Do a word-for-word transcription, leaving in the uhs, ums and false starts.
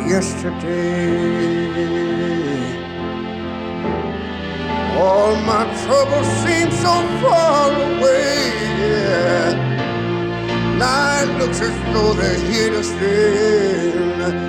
yesterday. All my troubles seem so far away. Yeah. Now it looks as though they're here to stay.